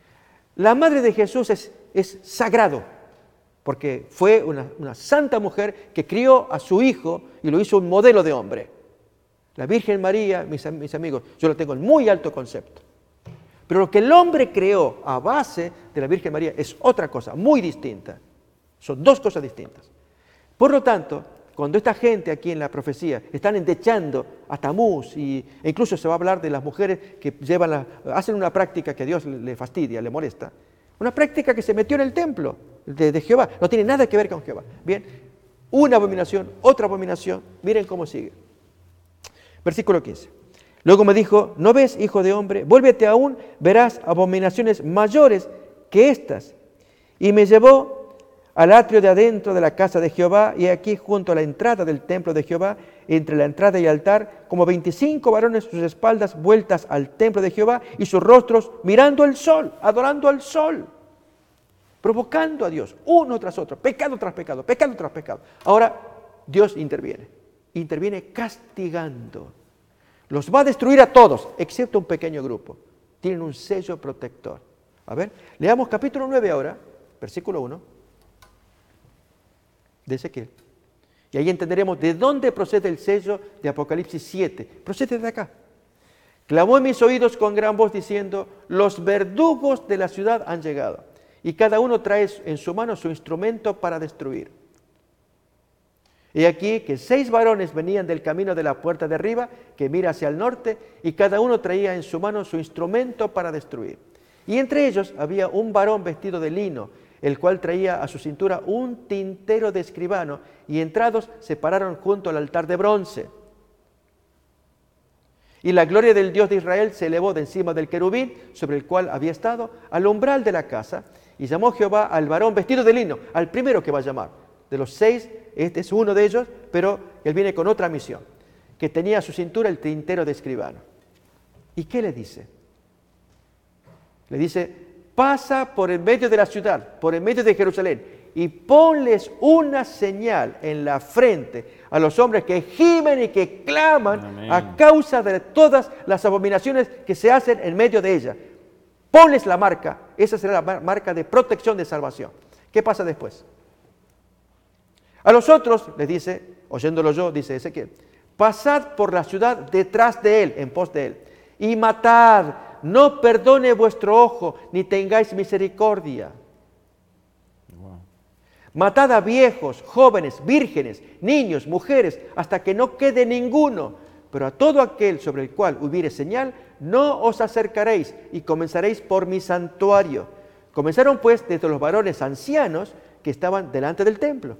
La Madre de Jesús es, es sagrado, porque fue una, una santa mujer que crió a su hijo y lo hizo un modelo de hombre. La Virgen María, mis, mis amigos, yo lo tengo en muy alto concepto. Pero lo que el hombre creó a base de la Virgen María es otra cosa, muy distinta. Son dos cosas distintas. Por lo tanto, cuando esta gente aquí en la profecía están endechando a Tamuz, y, e incluso se va a hablar de las mujeres que llevan la, hacen una práctica que a Dios le fastidia, le molesta, una práctica que se metió en el templo de, de Jehová, no tiene nada que ver con Jehová. Bien, una abominación, otra abominación, miren cómo sigue. Versículo quince. Luego me dijo, ¿no ves, hijo de hombre? Vuélvete aún, verás abominaciones mayores que estas. Y me llevó al atrio de adentro de la casa de Jehová, y aquí junto a la entrada del templo de Jehová, entre la entrada y el altar, como veinticinco varones, sus espaldas vueltas al templo de Jehová, y sus rostros mirando al sol, adorando al sol, provocando a Dios, uno tras otro, pecado tras pecado, pecado tras pecado. Ahora Dios interviene, interviene castigando. Los va a destruir a todos, excepto un pequeño grupo. Tienen un sello protector. A ver, leamos capítulo nueve ahora, versículo uno, de Ezequiel. Y ahí entenderemos de dónde procede el sello de Apocalipsis siete. Procede de acá. Clamó en mis oídos con gran voz diciendo, los verdugos de la ciudad han llegado, y cada uno trae en su mano su instrumento para destruir. Y aquí que seis varones venían del camino de la puerta de arriba, que mira hacia el norte, y cada uno traía en su mano su instrumento para destruir. Y entre ellos había un varón vestido de lino, el cual traía a su cintura un tintero de escribano, y entrados se pararon junto al altar de bronce. Y la gloria del Dios de Israel se elevó de encima del querubín sobre el cual había estado al umbral de la casa, y llamó Jehová al varón vestido de lino, al primero que va a llamar. De los seis, este es uno de ellos, pero él viene con otra misión, que tenía a su cintura el tintero de escribano. ¿Y qué le dice? Le dice: pasa por el medio de la ciudad, por el medio de Jerusalén, y ponles una señal en la frente a los hombres que gimen y que claman Amén. A causa de todas las abominaciones que se hacen en medio de ella. Ponles la marca, esa será la marca de protección, de salvación. ¿Qué pasa después? A los otros les dice, oyéndolo yo, dice Ezequiel: pasad por la ciudad detrás de él, en pos de él, y matad, no perdone vuestro ojo, ni tengáis misericordia. Wow. Matad a viejos, jóvenes, vírgenes, niños, mujeres, hasta que no quede ninguno. Pero a todo aquel sobre el cual hubiere señal, no os acercaréis, y comenzaréis por mi santuario. Comenzaron pues desde los varones ancianos que estaban delante del templo.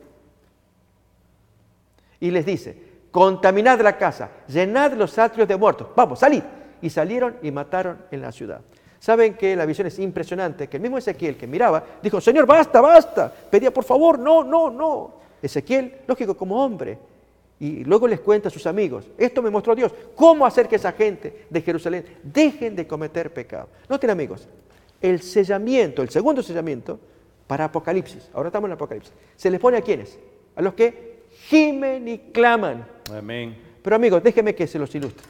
Y les dice: contaminad la casa, llenad los atrios de muertos, vamos, salid. Y salieron y mataron en la ciudad. Saben que la visión es impresionante, que el mismo Ezequiel que miraba, dijo: Señor, basta, basta. Pedía: por favor, no, no, no. Ezequiel, lógico, como hombre. Y luego les cuenta a sus amigos: esto me mostró Dios, cómo hacer que esa gente de Jerusalén dejen de cometer pecado. Noten, amigos, el sellamiento, el segundo sellamiento para Apocalipsis, ahora estamos en Apocalipsis, se les pone a ¿quiénes? A los que gimen y claman. Amén. Pero amigos, déjenme que se los ilustre.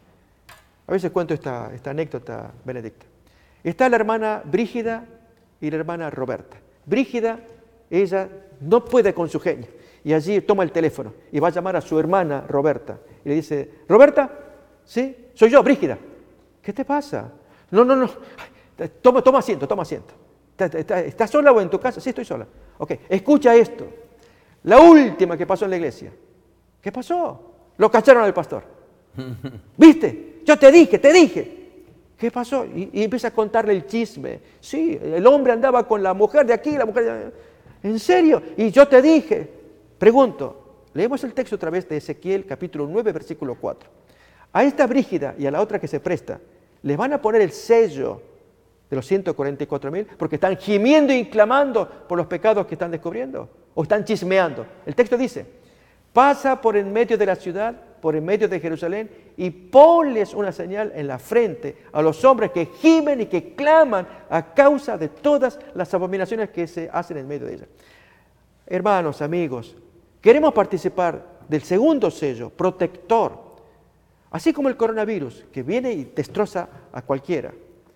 A veces cuento esta, esta anécdota, Benedicta. Está la hermana Brígida y la hermana Roberta. Brígida, ella no puede con su genio, y allí toma el teléfono y va a llamar a su hermana Roberta. Y le dice: ¿Roberta? Sí, soy yo, Brígida. ¿Qué te pasa? No, no, no. Toma, toma asiento, toma asiento. ¿Estás sola o en tu casa? Sí, estoy sola. Ok, escucha esto. La última que pasó en la iglesia. ¿Qué pasó? Lo cacharon al pastor. ¿Viste? Yo te dije, te dije. ¿Qué pasó? Y, y empieza a contarle el chisme. Sí, el hombre andaba con la mujer de aquí, la mujer de... ¿En serio? Y yo te dije. Pregunto, leemos el texto otra vez de Ezequiel capítulo nueve, versículo cuatro. A esta Brígida y a la otra que se presta, les van a poner el sello de los ciento cuarenta y cuatro mil porque están gimiendo y clamando por los pecados que están descubriendo, o están chismeando. El texto dice: pasa por en medio de la ciudad, por en medio de Jerusalén, y ponles una señal en la frente a los hombres que gimen y que claman a causa de todas las abominaciones que se hacen en medio de ella. Hermanos, amigos, queremos participar del segundo sello, protector, así como el coronavirus, que viene y destroza a cualquiera.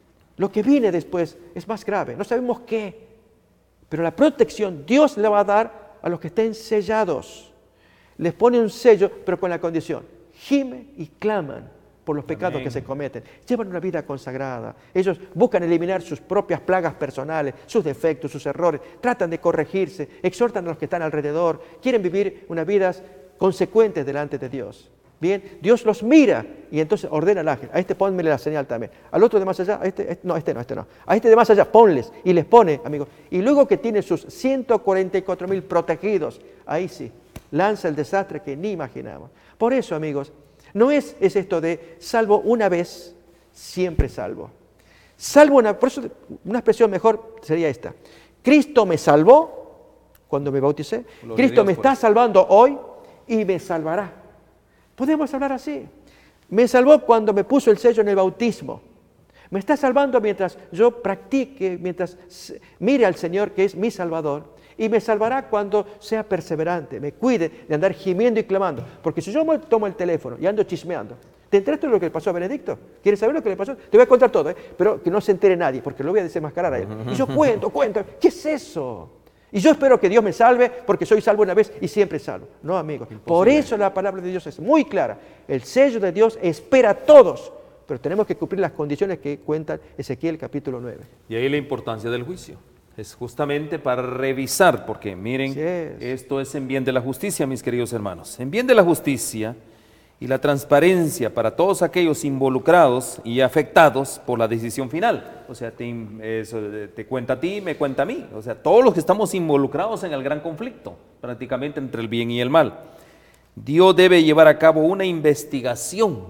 Lo que viene después es más grave, no sabemos qué, pero la protección Dios le va a dar a los que estén sellados. Les pone un sello, pero con la condición: gimen y claman por los pecados Amén. Que se cometen. Llevan una vida consagrada. Ellos buscan eliminar sus propias plagas personales, sus defectos, sus errores. Tratan de corregirse, exhortan a los que están alrededor. Quieren vivir unas vidas consecuentes delante de Dios. Bien, Dios los mira y entonces ordena al ángel: a este pónmele la señal también. Al otro de más allá, a este, este no, este no, este no. A este de más allá, ponles. Y les pone, amigos. Y luego que tiene sus ciento cuarenta y cuatro mil protegidos, ahí sí, lanza el desastre que ni imaginamos. Por eso, amigos, no es, es esto de salvo una vez, siempre salvo. Salvo una, por eso una expresión mejor sería esta: Cristo me salvó cuando me bauticé, Gloria Cristo me está salvando hoy y me salvará. Podemos hablar así. Me salvó cuando me puso el sello en el bautismo. Me está salvando mientras yo practique, mientras mire al Señor, que es mi Salvador. Y me salvará cuando sea perseverante, me cuide de andar gimiendo y clamando. Porque si yo tomo el teléfono y ando chismeando, ¿te enteraste de lo que le pasó a Benedicto? ¿Quieres saber lo que le pasó? Te voy a contar todo, ¿eh? Pero que no se entere nadie, porque lo voy a desenmascarar a él. Y yo cuento, cuento. ¿Qué es eso? Y yo espero que Dios me salve porque soy salvo una vez y siempre salvo. No, amigos. Por eso la palabra de Dios es muy clara. El sello de Dios espera a todos, pero tenemos que cumplir las condiciones que cuenta Ezequiel capítulo nueve. Y ahí la importancia del juicio. Es justamente para revisar, porque miren, Sí es. esto es en bien de la justicia, mis queridos hermanos. En bien de la justicia, y la transparencia para todos aquellos involucrados y afectados por la decisión final. O sea, te, eso, te cuenta a ti, me cuenta a mí. O sea, todos los que estamos involucrados en el gran conflicto, prácticamente entre el bien y el mal. Dios debe llevar a cabo una investigación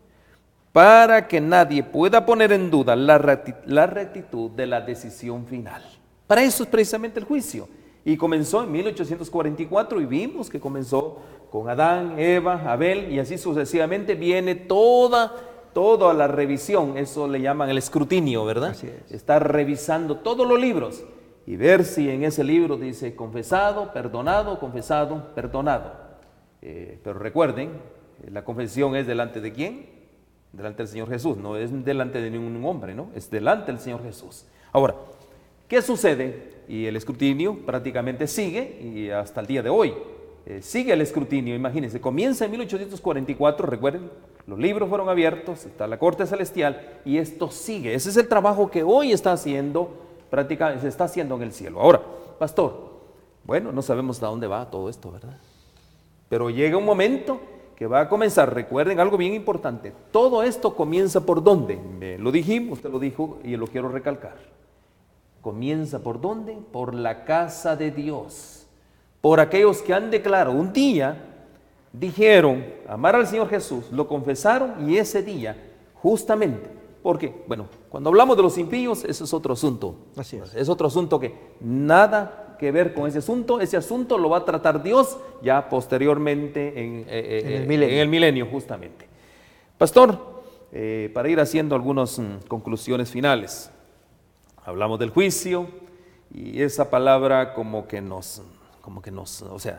para que nadie pueda poner en duda la rectitud, la rectitud de la decisión final. Para eso es precisamente el juicio. Y comenzó en mil ochocientos cuarenta y cuatro y vimos que comenzó con Adán, Eva, Abel y así sucesivamente viene toda, toda la revisión. Eso le llaman el escrutinio, ¿verdad? Así es. Estar revisando todos los libros y ver si en ese libro dice confesado, perdonado, confesado, perdonado. Eh, pero recuerden, la confesión es delante de ¿quién? Delante del Señor Jesús, no es delante de ningún hombre, ¿no? Es delante del Señor Jesús. Ahora, ¿qué sucede? Y el escrutinio prácticamente sigue y hasta el día de hoy eh, sigue el escrutinio. Imagínense, comienza en mil ochocientos cuarenta y cuatro, recuerden, los libros fueron abiertos, está la corte celestial y esto sigue. Ese es el trabajo que hoy está haciendo, prácticamente se está haciendo en el cielo. Ahora, pastor, bueno, no sabemos a dónde va todo esto, ¿verdad? Pero llega un momento que va a comenzar, recuerden algo bien importante, todo esto comienza por ¿dónde? Me lo dijimos, usted lo dijo y lo quiero recalcar. Comienza por ¿dónde? Por la casa de Dios. Por aquellos que han declarado un día, dijeron amar al Señor Jesús, lo confesaron y ese día, justamente, porque, bueno, cuando hablamos de los impíos, eso es otro asunto. Así es. Es otro asunto que nada que ver con ese asunto. Ese asunto lo va a tratar Dios ya posteriormente en, eh, En el eh, milenio. en el milenio, justamente. Pastor, eh, para ir haciendo algunas mm, conclusiones finales. Hablamos del juicio y esa palabra como que nos, como que nos, o sea,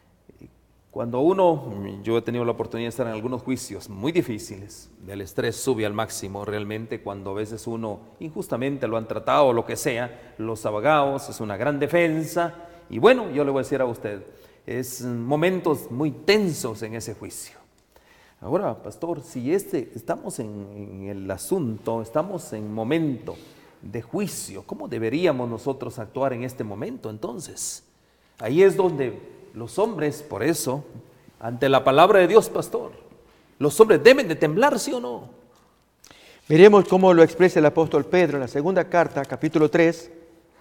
cuando uno, yo he tenido la oportunidad de estar en algunos juicios muy difíciles, el estrés sube al máximo realmente cuando a veces uno injustamente lo han tratado o lo que sea, los abogados, es una gran defensa y bueno, yo le voy a decir a usted, es momentos muy tensos en ese juicio. Ahora, pastor, si este, estamos en, en el asunto, estamos en momento de juicio, ¿cómo deberíamos nosotros actuar en este momento entonces? Ahí es donde los hombres, por eso, ante la palabra de Dios, pastor, los hombres deben de temblar, ¿sí o no? Miremos cómo lo expresa el apóstol Pedro en la segunda carta, capítulo tres,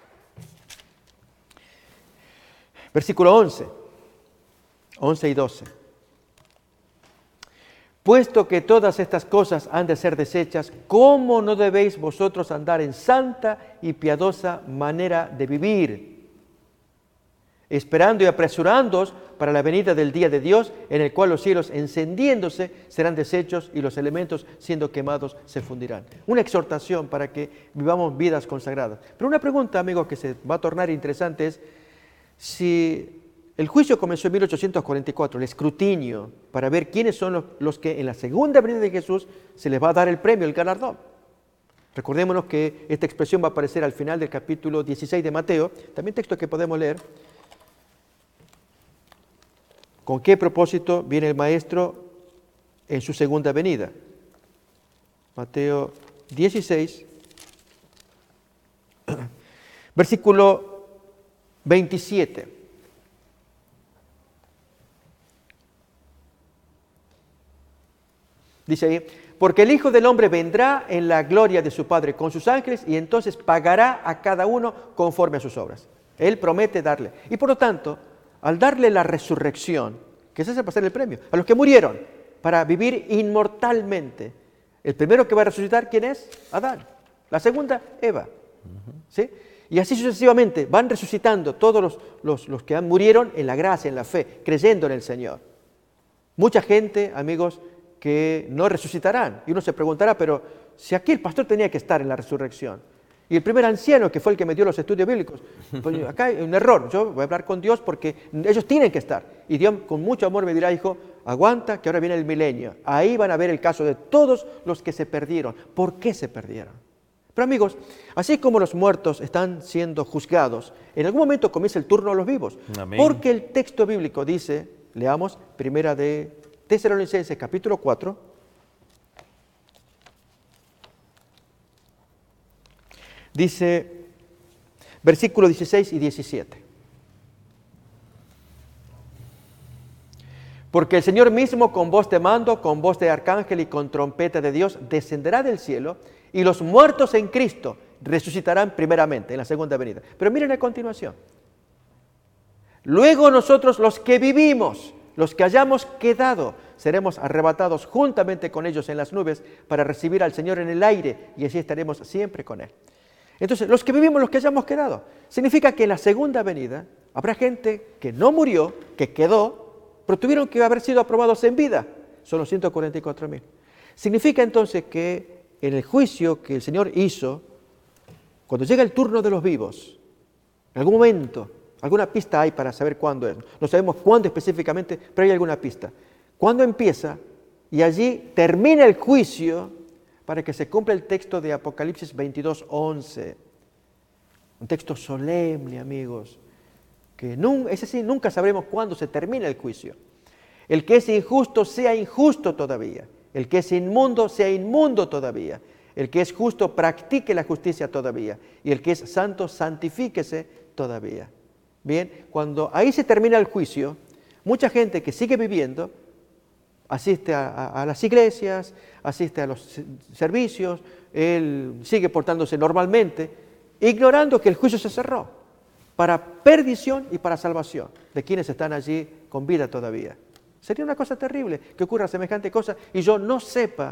versículo once, once y doce. Puesto que todas estas cosas han de ser deshechas, ¿cómo no debéis vosotros andar en santa y piadosa manera de vivir? Esperando y apresurándoos para la venida del día de Dios, en el cual los cielos encendiéndose serán deshechos y los elementos siendo quemados se fundirán. Una exhortación para que vivamos vidas consagradas. Pero una pregunta, amigos, que se va a tornar interesante es, si el juicio comenzó en mil ochocientos cuarenta y cuatro, el escrutinio, para ver quiénes son los, los que en la segunda venida de Jesús se les va a dar el premio, el galardón. Recordémonos que esta expresión va a aparecer al final del capítulo dieciséis de Mateo, también texto que podemos leer. ¿Con qué propósito viene el Maestro en su segunda venida? Mateo dieciséis, versículo veintisiete. Dice ahí, porque el Hijo del Hombre vendrá en la gloria de su Padre con sus ángeles y entonces pagará a cada uno conforme a sus obras. Él promete darle. Y por lo tanto, al darle la resurrección, que ese es para hacer el premio, a los que murieron para vivir inmortalmente, el primero que va a resucitar, ¿quién es? Adán. La segunda, Eva. ¿Sí? Y así sucesivamente van resucitando todos los, los, los que han murieron en la gracia, en la fe, creyendo en el Señor. Mucha gente, amigos, que no resucitarán. Y uno se preguntará, pero si aquí el pastor tenía que estar en la resurrección, y el primer anciano que fue el que me dio los estudios bíblicos, pues acá hay un error, yo voy a hablar con Dios porque ellos tienen que estar. Y Dios con mucho amor me dirá, hijo, aguanta que ahora viene el milenio. Ahí van a ver el caso de todos los que se perdieron. ¿Por qué se perdieron? Pero amigos, así como los muertos están siendo juzgados, en algún momento comienza el turno de los vivos. Amén. Porque el texto bíblico dice, leamos, primera de Tesalonicenses capítulo cuatro, dice versículos dieciséis y diecisiete. Porque el Señor mismo con voz de mando, con voz de arcángel y con trompeta de Dios descenderá del cielo y los muertos en Cristo resucitarán primeramente en la segunda venida. Pero miren a continuación. Luego nosotros los que vivimos, los que hayamos quedado, seremos arrebatados juntamente con ellos en las nubes para recibir al Señor en el aire y así estaremos siempre con Él. Entonces, los que vivimos, los que hayamos quedado, significa que en la segunda venida habrá gente que no murió, que quedó, pero tuvieron que haber sido aprobados en vida. Son los ciento cuarenta y cuatro mil. Significa entonces que en el juicio que el Señor hizo, cuando llega el turno de los vivos, en algún momento, alguna pista hay para saber cuándo es. No sabemos cuándo específicamente, pero hay alguna pista. ¿Cuándo empieza? Y allí termina el juicio para que se cumpla el texto de Apocalipsis veintidós, once. Un texto solemne, amigos, que nunca, ese sí, nunca sabremos cuándo se termina el juicio. El que es injusto sea injusto todavía. El que es inmundo sea inmundo todavía. El que es justo practique la justicia todavía. Y el que es santo santifíquese todavía. Bien, cuando ahí se termina el juicio, mucha gente que sigue viviendo asiste a, a, a las iglesias, asiste a los servicios, él sigue portándose normalmente, ignorando que el juicio se cerró para perdición y para salvación de quienes están allí con vida todavía. Sería una cosa terrible que ocurra semejante cosa y yo no sepa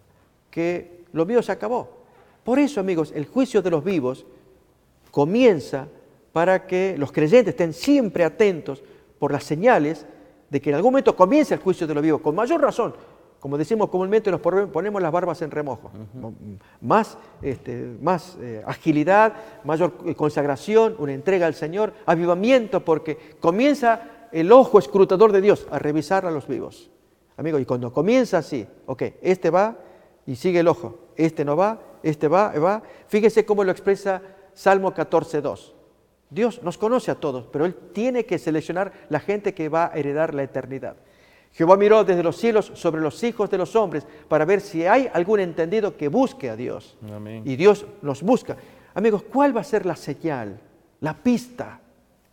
que lo mío se acabó. Por eso, amigos, el juicio de los vivos comienza para que los creyentes estén siempre atentos por las señales de que en algún momento comience el juicio de los vivos, con mayor razón. Como decimos comúnmente, nos ponemos las barbas en remojo. Uh-huh. Más, este, más eh, agilidad, mayor consagración, una entrega al Señor, avivamiento, porque comienza el ojo escrutador de Dios a revisar a los vivos. Amigos, y cuando comienza así, ok, este va y sigue el ojo, este no va, este va, va. Fíjese cómo lo expresa Salmo catorce, dos. Dios nos conoce a todos, pero Él tiene que seleccionar la gente que va a heredar la eternidad. Jehová miró desde los cielos sobre los hijos de los hombres para ver si hay algún entendido que busque a Dios. Amén. Y Dios nos busca. Amigos, ¿cuál va a ser la señal, la pista?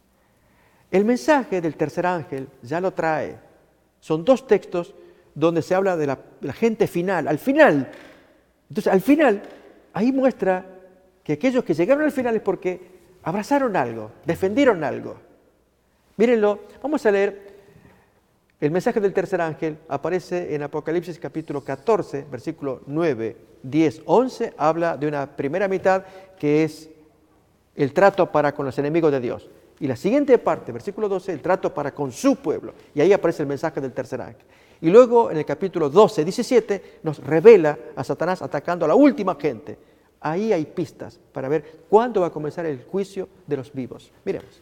El mensaje del tercer ángel ya lo trae. Son dos textos donde se habla de la, la gente final, al final. Entonces, al final, ahí muestra que aquellos que llegaron al final es porque abrazaron algo, defendieron algo. Mírenlo, vamos a leer. El mensaje del tercer ángel aparece en Apocalipsis capítulo catorce, versículo nueve, diez, once. Habla de una primera mitad que es el trato para con los enemigos de Dios. Y la siguiente parte, versículo doce, el trato para con su pueblo. Y ahí aparece el mensaje del tercer ángel. Y luego en el capítulo doce, diecisiete nos revela a Satanás atacando a la última gente. Ahí hay pistas para ver cuándo va a comenzar el juicio de los vivos. Miremos.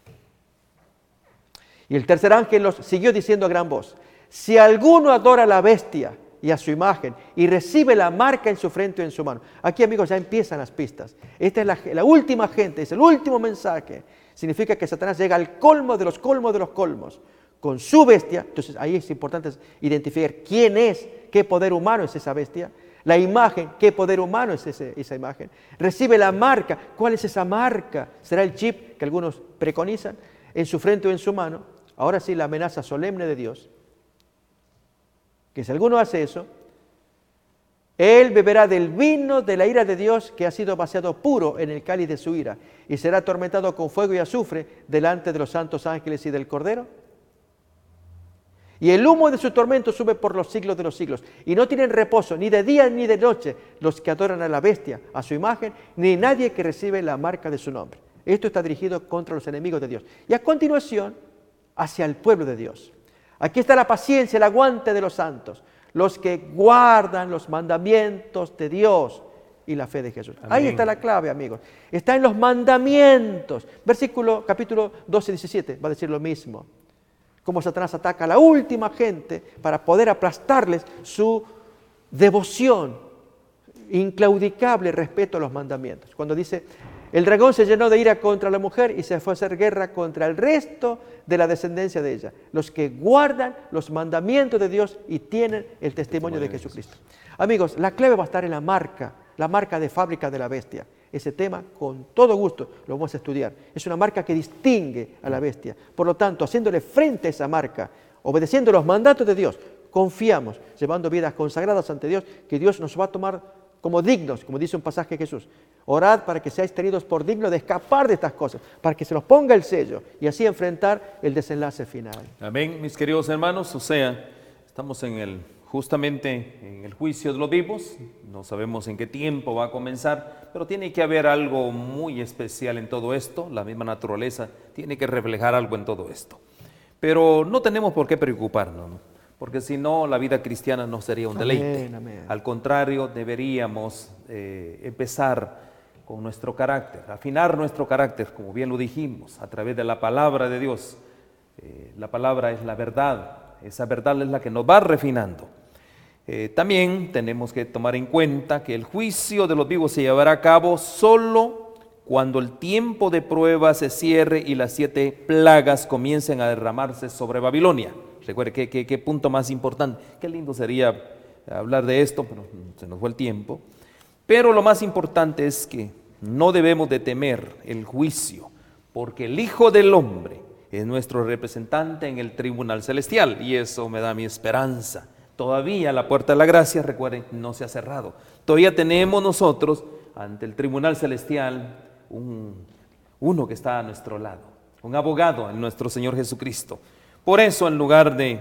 Y el tercer ángel los siguió diciendo a gran voz: si alguno adora a la bestia y a su imagen y recibe la marca en su frente o en su mano. Aquí, amigos, ya empiezan las pistas. Esta es la, la última gente, es el último mensaje. Significa que Satanás llega al colmo de los colmos de los colmos con su bestia. Entonces ahí es importante identificar quién es, qué poder humano es esa bestia. La imagen, qué poder humano es ese, esa imagen. Recibe la marca. ¿Cuál es esa marca? ¿Será el chip que algunos preconizan? En su frente o en su mano. Ahora sí, la amenaza solemne de Dios. Que si alguno hace eso, él beberá del vino de la ira de Dios que ha sido vaciado puro en el cáliz de su ira y será atormentado con fuego y azufre delante de los santos ángeles y del Cordero. Y el humo de su tormento sube por los siglos de los siglos. Y no tienen reposo ni de día ni de noche los que adoran a la bestia, a su imagen, ni nadie que recibe la marca de su nombre. Esto está dirigido contra los enemigos de Dios. Y a continuación, hacia el pueblo de Dios. Aquí está la paciencia, el aguante de los santos, los que guardan los mandamientos de Dios y la fe de Jesús. Amén. Ahí está la clave, amigos. Está en los mandamientos. Versículo, capítulo doce, diecisiete, va a decir lo mismo. Cómo Satanás ataca a la última gente para poder aplastarles su devoción, inclaudicable respeto a los mandamientos. Cuando dice, el dragón se llenó de ira contra la mujer y se fue a hacer guerra contra el resto de la descendencia de ella, los que guardan los mandamientos de Dios y tienen el testimonio de Jesucristo. Amigos, la clave va a estar en la marca, la marca de fábrica de la bestia. Ese tema, con todo gusto, lo vamos a estudiar. Es una marca que distingue a la bestia. Por lo tanto, haciéndole frente a esa marca, obedeciendo los mandatos de Dios, confiamos, llevando vidas consagradas ante Dios, que Dios nos va a tomar como dignos, como dice un pasaje de Jesús. Orad para que seáis tenidos por dignos de escapar de estas cosas, para que se nos ponga el sello y así enfrentar el desenlace final. Amén, mis queridos hermanos. O sea, estamos en el, justamente en el juicio de los vivos. No sabemos en qué tiempo va a comenzar, pero tiene que haber algo muy especial en todo esto. La misma naturaleza tiene que reflejar algo en todo esto. Pero no tenemos por qué preocuparnos, ¿no? Porque si no, la vida cristiana no sería un deleite. Amén, amén. Al contrario, deberíamos eh, empezar con nuestro carácter, afinar nuestro carácter, como bien lo dijimos, a través de la palabra de Dios. Eh, la palabra es la verdad, esa verdad es la que nos va refinando. Eh, también tenemos que tomar en cuenta que el juicio de los vivos se llevará a cabo solo cuando el tiempo de prueba se cierre y las siete plagas comiencen a derramarse sobre Babilonia. Recuerde qué, qué, qué punto más importante. Qué lindo sería hablar de esto, pero se nos fue el tiempo. Pero lo más importante es que no debemos de temer el juicio, porque el Hijo del Hombre es nuestro representante en el tribunal celestial, y eso me da mi esperanza. Todavía la puerta de la gracia, recuerden, no se ha cerrado. Todavía tenemos nosotros ante el tribunal celestial un, uno que está a nuestro lado, un abogado en nuestro Señor Jesucristo. Por eso, en lugar de,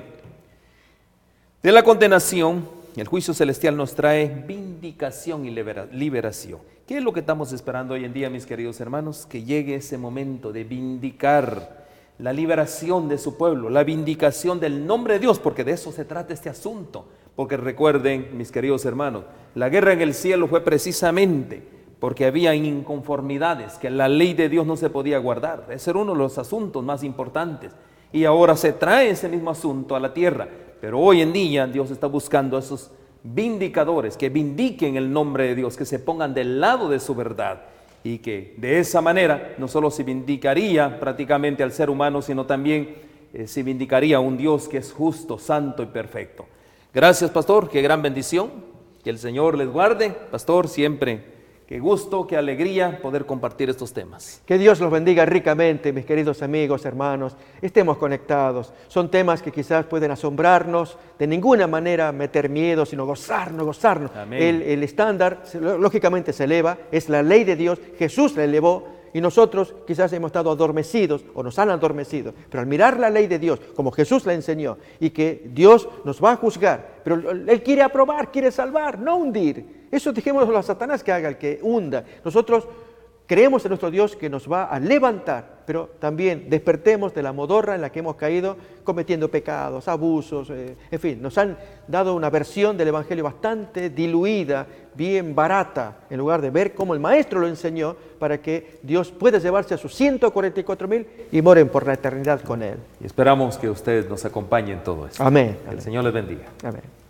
de la condenación, el juicio celestial nos trae vindicación y libera, liberación. ¿Qué es lo que estamos esperando hoy en día, mis queridos hermanos? Que llegue ese momento de vindicar la liberación de su pueblo, la vindicación del nombre de Dios, porque de eso se trata este asunto. Porque recuerden, mis queridos hermanos, la guerra en el cielo fue precisamente porque había inconformidades, que la ley de Dios no se podía guardar. Ese era uno de los asuntos más importantes. Y ahora se trae ese mismo asunto a la tierra. Pero hoy en día Dios está buscando a esos vindicadores que vindiquen el nombre de Dios, que se pongan del lado de su verdad. Y que de esa manera no solo se vindicaría prácticamente al ser humano, sino también eh, se vindicaría a un Dios que es justo, santo y perfecto. Gracias, pastor, qué gran bendición. Que el Señor les guarde. Pastor, siempre qué gusto, qué alegría poder compartir estos temas. Que Dios los bendiga ricamente, mis queridos amigos, hermanos. Estemos conectados. Son temas que quizás pueden asombrarnos, de ninguna manera meter miedo, sino gozarnos, gozarnos. El, el estándar, lógicamente, se eleva, es la ley de Dios. Jesús la elevó y nosotros quizás hemos estado adormecidos o nos han adormecido. Pero al mirar la ley de Dios, como Jesús la enseñó, y que Dios nos va a juzgar, pero Él quiere aprobar, quiere salvar, no hundir. Eso dejémoslo a Satanás que haga, el que hunda. Nosotros creemos en nuestro Dios que nos va a levantar, pero también despertemos de la modorra en la que hemos caído cometiendo pecados, abusos, eh, en fin, nos han dado una versión del Evangelio bastante diluida, bien barata, en lugar de ver cómo el Maestro lo enseñó para que Dios pueda llevarse a sus ciento cuarenta y cuatro mil y moren por la eternidad con Él. Y esperamos que ustedes nos acompañen en todo esto. Amén. Que el Señor les bendiga. Amén.